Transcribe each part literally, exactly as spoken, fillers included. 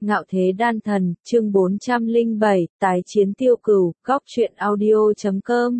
Ngạo Thế Đan Thần, chương bốn trăm lẻ bảy, tái chiến tiêu cừu, góc truyện audio chấm com.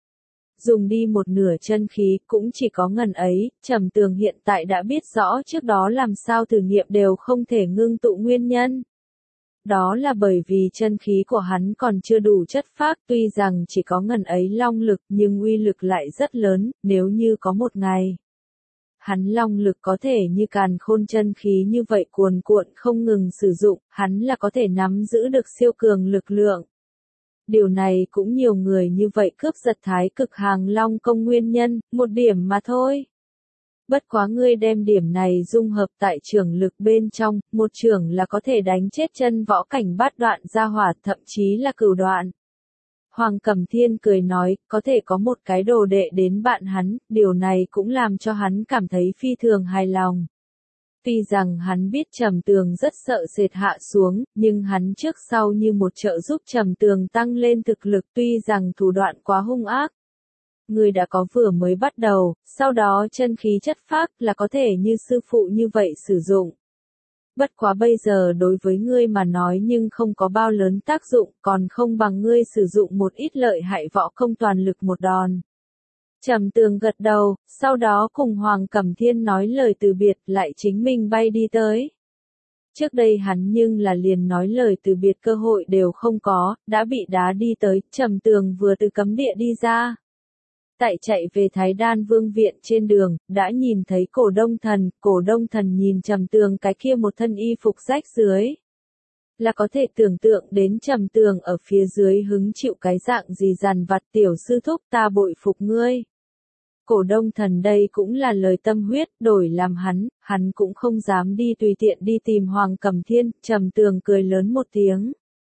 Dùng đi một nửa chân khí, cũng chỉ có ngần ấy, Trầm Tường hiện tại đã biết rõ trước đó làm sao thử nghiệm đều không thể ngưng tụ nguyên nhân. Đó là bởi vì chân khí của hắn còn chưa đủ chất phác, tuy rằng chỉ có ngần ấy long lực nhưng uy lực lại rất lớn, nếu như có một ngày. Hắn long lực có thể như càn khôn chân khí như vậy cuồn cuộn không ngừng sử dụng, hắn là có thể nắm giữ được siêu cường lực lượng. Điều này cũng nhiều người như vậy cướp giật thái cực hàng long công nguyên nhân, một điểm mà thôi. Bất quá ngươi đem điểm này dung hợp tại trưởng lực bên trong, một trưởng là có thể đánh chết chân võ cảnh bát đoạn gia hỏa, thậm chí là cửu đoạn. Hoàng Cẩm Thiên cười nói, có thể có một cái đồ đệ đến bạn hắn, điều này cũng làm cho hắn cảm thấy phi thường hài lòng. Tuy rằng hắn biết Trầm Tường rất sợ sệt hạ xuống, nhưng hắn trước sau như một trợ giúp Trầm Tường tăng lên thực lực, tuy rằng thủ đoạn quá hung ác. Người đã có vừa mới bắt đầu, sau đó chân khí chất phác là có thể như sư phụ như vậy sử dụng. Bất quá bây giờ đối với ngươi mà nói nhưng không có bao lớn tác dụng, còn không bằng ngươi sử dụng một ít lợi hại võ công toàn lực một đòn. Trầm Tường gật đầu, sau đó cùng Hoàng Cẩm Thiên nói lời từ biệt, lại chính mình bay đi tới. Trước đây hắn nhưng là liền nói lời từ biệt cơ hội đều không có, đã bị đá đi tới, Trầm Tường vừa từ cấm địa đi ra. Tại chạy về Thái Đan Vương viện trên đường, đã nhìn thấy Cổ Đông Thần, Cổ Đông Thần nhìn Trầm Tường cái kia một thân y phục rách dưới. Là có thể tưởng tượng đến Trầm Tường ở phía dưới hứng chịu cái dạng gì dằn vặt, tiểu sư thúc ta bội phục ngươi. Cổ Đông Thần đây cũng là lời tâm huyết, đổi làm hắn, hắn cũng không dám đi tùy tiện đi tìm Hoàng Cẩm Thiên, Trầm Tường cười lớn một tiếng.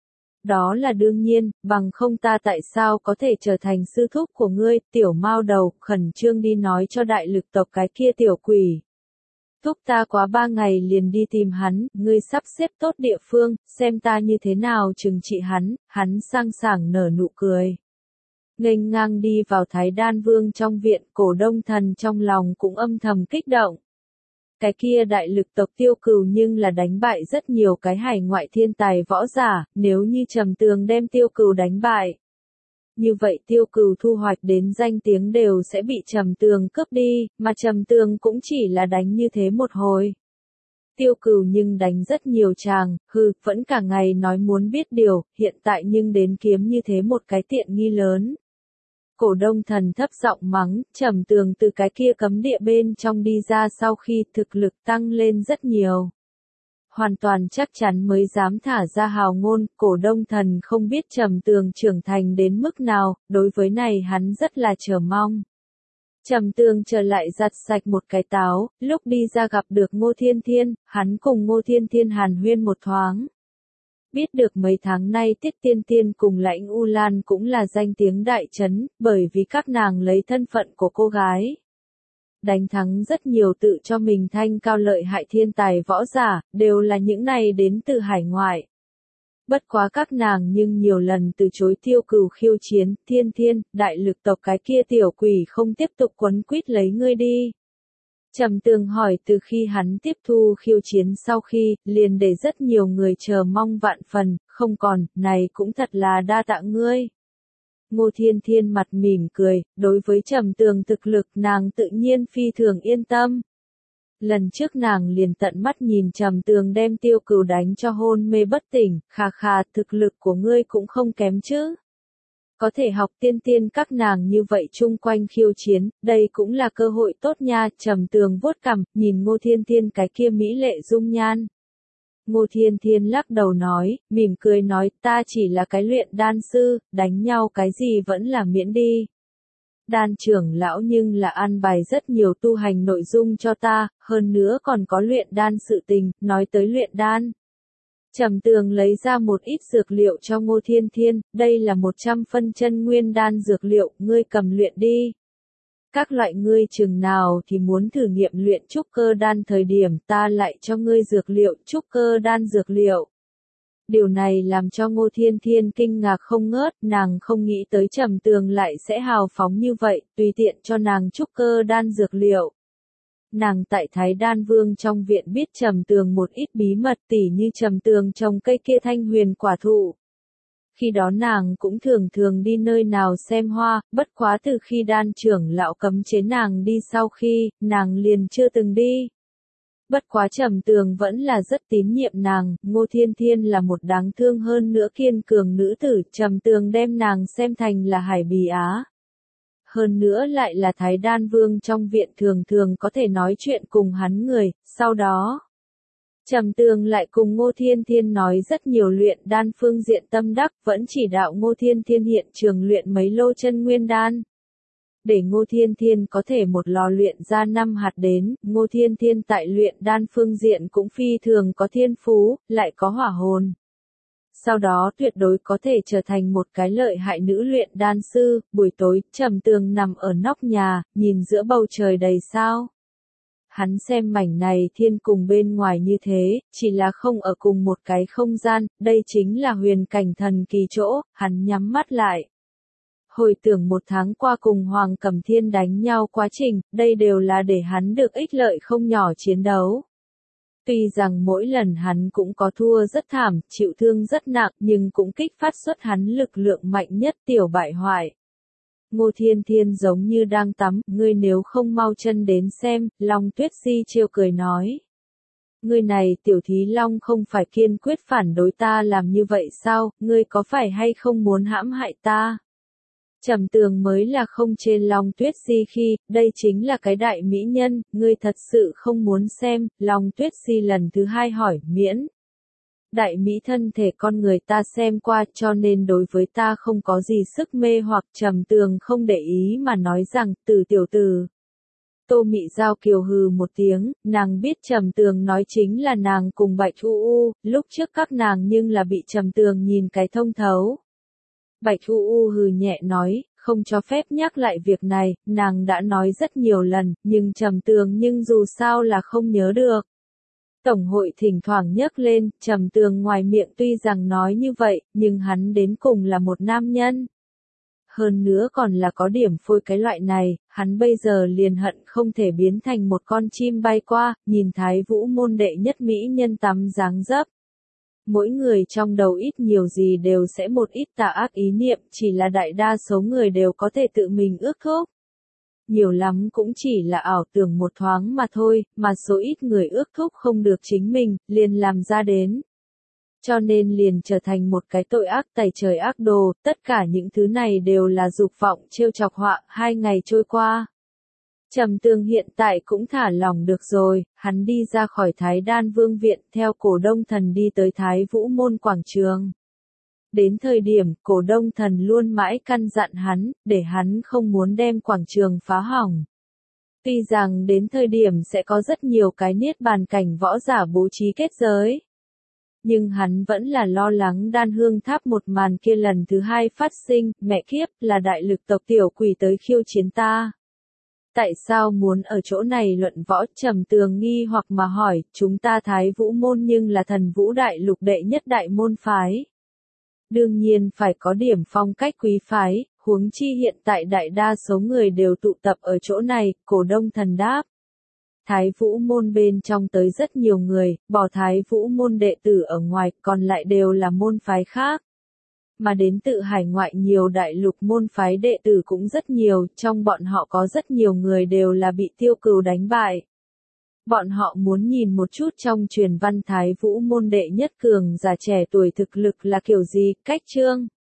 Đó là đương nhiên, bằng không ta tại sao có thể trở thành sư thúc của ngươi, tiểu mao đầu, khẩn trương đi nói cho đại lực tộc cái kia tiểu quỷ. Thúc ta quá ba ngày liền đi tìm hắn, ngươi sắp xếp tốt địa phương, xem ta như thế nào trừng trị hắn, hắn sang sảng nở nụ cười. Nghênh ngang đi vào Thái Đan Vương trong viện, Cổ Đông Thần trong lòng cũng âm thầm kích động. Cái kia đại lực tộc tiêu cừu nhưng là đánh bại rất nhiều cái hải ngoại thiên tài võ giả, nếu như Trầm Tường đem tiêu cừu đánh bại. Như vậy tiêu cừu thu hoạch đến danh tiếng đều sẽ bị Trầm Tường cướp đi, mà Trầm Tường cũng chỉ là đánh như thế một hồi. Tiêu cừu nhưng đánh rất nhiều chàng, hừ, vẫn cả ngày nói muốn biết điều, hiện tại nhưng đến kiếm như thế một cái tiện nghi lớn. Cổ Đông Thần thấp giọng mắng, Trầm Tường từ cái kia cấm địa bên trong đi ra sau khi thực lực tăng lên rất nhiều. Hoàn toàn chắc chắn mới dám thả ra hào ngôn, Cổ Đông Thần không biết Trầm Tường trưởng thành đến mức nào, đối với này hắn rất là chờ mong. Trầm Tường trở lại giặt sạch một cái táo, lúc đi ra gặp được Ngô Thiên Thiên, hắn cùng Ngô Thiên Thiên hàn huyên một thoáng. Biết được mấy tháng nay Tiết Tiên Tiên cùng Lãnh U Lan cũng là danh tiếng đại trấn, bởi vì các nàng lấy thân phận của cô gái. Đánh thắng rất nhiều tự cho mình thanh cao lợi hại thiên tài võ giả, đều là những này đến từ hải ngoại. Bất quá các nàng nhưng nhiều lần từ chối tiêu cừu khiêu chiến, Thiên Thiên, đại lực tộc cái kia tiểu quỷ không tiếp tục quấn quýt lấy ngươi đi. Trầm Tường hỏi từ khi hắn tiếp thu khiêu chiến sau khi, liền để rất nhiều người chờ mong vạn phần, không còn, này cũng thật là đa tạ ngươi. Ngô Thiên Thiên mặt mỉm cười, đối với Trầm Tường thực lực nàng tự nhiên phi thường yên tâm. Lần trước nàng liền tận mắt nhìn Trầm Tường đem tiêu cừu đánh cho hôn mê bất tỉnh, khà khà, thực lực của ngươi cũng không kém chứ. Có thể học Tiên Tiên các nàng như vậy chung quanh khiêu chiến, đây cũng là cơ hội tốt nha. Trầm Tường vuốt cằm, nhìn Ngô Thiên Thiên cái kia mỹ lệ dung nhan. Ngô Thiên Thiên lắc đầu nói, mỉm cười nói, ta chỉ là cái luyện đan sư, đánh nhau cái gì vẫn là miễn đi. Đan trưởng lão nhưng là an bài rất nhiều tu hành nội dung cho ta, hơn nữa còn có luyện đan sự tình, nói tới luyện đan. Trầm Tường lấy ra một ít dược liệu cho Ngô Thiên Thiên, đây là một trăm phân chân nguyên đan dược liệu, ngươi cầm luyện đi. Các loại ngươi chừng nào thì muốn thử nghiệm luyện trúc cơ đan thời điểm ta lại cho ngươi dược liệu, trúc cơ đan dược liệu. Điều này làm cho Ngô Thiên Thiên kinh ngạc không ngớt, nàng không nghĩ tới Trầm Tường lại sẽ hào phóng như vậy, tùy tiện cho nàng trúc cơ đan dược liệu. Nàng tại Thái Đan Vương trong viện biết Trầm Tường một ít bí mật, tỉ như Trầm Tường trồng cây kia thanh huyền quả thụ. Khi đó nàng cũng thường thường đi nơi nào xem hoa, bất quá từ khi đan trưởng lão cấm chế nàng đi sau khi, nàng liền chưa từng đi. Bất quá Trầm Tường vẫn là rất tín nhiệm nàng, Ngô Thiên Thiên là một đáng thương hơn nữa kiên cường nữ tử, Trầm Tường đem nàng xem thành là hải bì á. Hơn nữa lại là Thái Đan Vương trong viện thường thường có thể nói chuyện cùng hắn người, sau đó. Trầm Tường lại cùng Ngô Thiên Thiên nói rất nhiều luyện đan phương diện tâm đắc, vẫn chỉ đạo Ngô Thiên Thiên hiện trường luyện mấy lô chân nguyên đan. Để Ngô Thiên Thiên có thể một lò luyện ra năm hạt đến, Ngô Thiên Thiên tại luyện đan phương diện cũng phi thường có thiên phú, lại có hỏa hồn. Sau đó tuyệt đối có thể trở thành một cái lợi hại nữ luyện đan sư. Buổi tối, Trầm Tường nằm ở nóc nhà, nhìn giữa bầu trời đầy sao. Hắn xem mảnh này thiên cùng bên ngoài như thế, chỉ là không ở cùng một cái không gian, đây chính là huyền cảnh thần kỳ chỗ, hắn nhắm mắt lại. Hồi tưởng một tháng qua cùng Hoàng Cẩm Thiên đánh nhau quá trình, đây đều là để hắn được ích lợi không nhỏ chiến đấu. Tuy rằng mỗi lần hắn cũng có thua rất thảm, chịu thương rất nặng, nhưng cũng kích phát xuất hắn lực lượng mạnh nhất tiểu bại hoại. Ngô Thiên Thiên giống như đang tắm, ngươi nếu không mau chân đến xem, Long Tuyết Si trêu cười nói. Ngươi này tiểu thí Long không phải kiên quyết phản đối ta làm như vậy sao, ngươi có phải hay không muốn hãm hại ta? Trầm Tường mới là không trên Long Tuyết Si khi, đây chính là cái đại mỹ nhân, ngươi thật sự không muốn xem, Long Tuyết Si lần thứ hai hỏi, miễn. Đại mỹ thân thể con người ta xem qua cho nên đối với ta không có gì sức mê hoặc. Trầm Tường không để ý mà nói rằng, từ tiểu tử. Tô Mị Giao kiều hừ một tiếng, nàng biết Trầm Tường nói chính là nàng cùng Bạch U U, lúc trước các nàng nhưng là bị Trầm Tường nhìn cái thông thấu. Bạch U U hừ nhẹ nói, không cho phép nhắc lại việc này, nàng đã nói rất nhiều lần, nhưng Trầm Tường nhưng dù sao là không nhớ được. Tổng hội thỉnh thoảng nhắc lên, Trầm Tường ngoài miệng tuy rằng nói như vậy, nhưng hắn đến cùng là một nam nhân. Hơn nữa còn là có điểm phôi cái loại này, hắn bây giờ liền hận không thể biến thành một con chim bay qua, nhìn Thái Vũ môn đệ nhất mỹ nhân tắm dáng dấp. Mỗi người trong đầu ít nhiều gì đều sẽ một ít tà ác ý niệm, chỉ là đại đa số người đều có thể tự mình ước thúc. Nhiều lắm cũng chỉ là ảo tưởng một thoáng mà thôi, mà số ít người ước thúc không được chính mình, liền làm ra đến. Cho nên liền trở thành một cái tội ác tày trời ác đồ, tất cả những thứ này đều là dục vọng trêu chọc họa. Hai ngày trôi qua. Trầm Tường hiện tại cũng thả lòng được rồi, hắn đi ra khỏi Thái Đan Vương viện theo Cổ Đông Thần đi tới Thái Vũ môn quảng trường. Đến thời điểm, Cổ Đông Thần luôn mãi căn dặn hắn, để hắn không muốn đem quảng trường phá hỏng. Tuy rằng đến thời điểm sẽ có rất nhiều cái niết bàn cảnh võ giả bố trí kết giới. Nhưng hắn vẫn là lo lắng Đan Hương Tháp một màn kia lần thứ hai phát sinh, mẹ kiếp, là đại lực tộc tiểu quỷ tới khiêu chiến ta. Tại sao muốn ở chỗ này luận võ? Trầm Tường nghi hoặc mà hỏi, chúng ta Thái Vũ môn nhưng là Thần Vũ đại lục đệ nhất đại môn phái. Đương nhiên phải có điểm phong cách quý phái, huống chi hiện tại đại đa số người đều tụ tập ở chỗ này. Cổ Đông Thần đáp. Thái Vũ môn bên trong tới rất nhiều người, bỏ Thái Vũ môn đệ tử ở ngoài, còn lại đều là môn phái khác. Mà đến tự hải ngoại nhiều đại lục môn phái đệ tử cũng rất nhiều, trong bọn họ có rất nhiều người đều là bị Tiêu Cừu đánh bại. Bọn họ muốn nhìn một chút trong truyền văn Thái Vũ môn đệ nhất cường giả trẻ tuổi thực lực là kiểu gì, cách chương.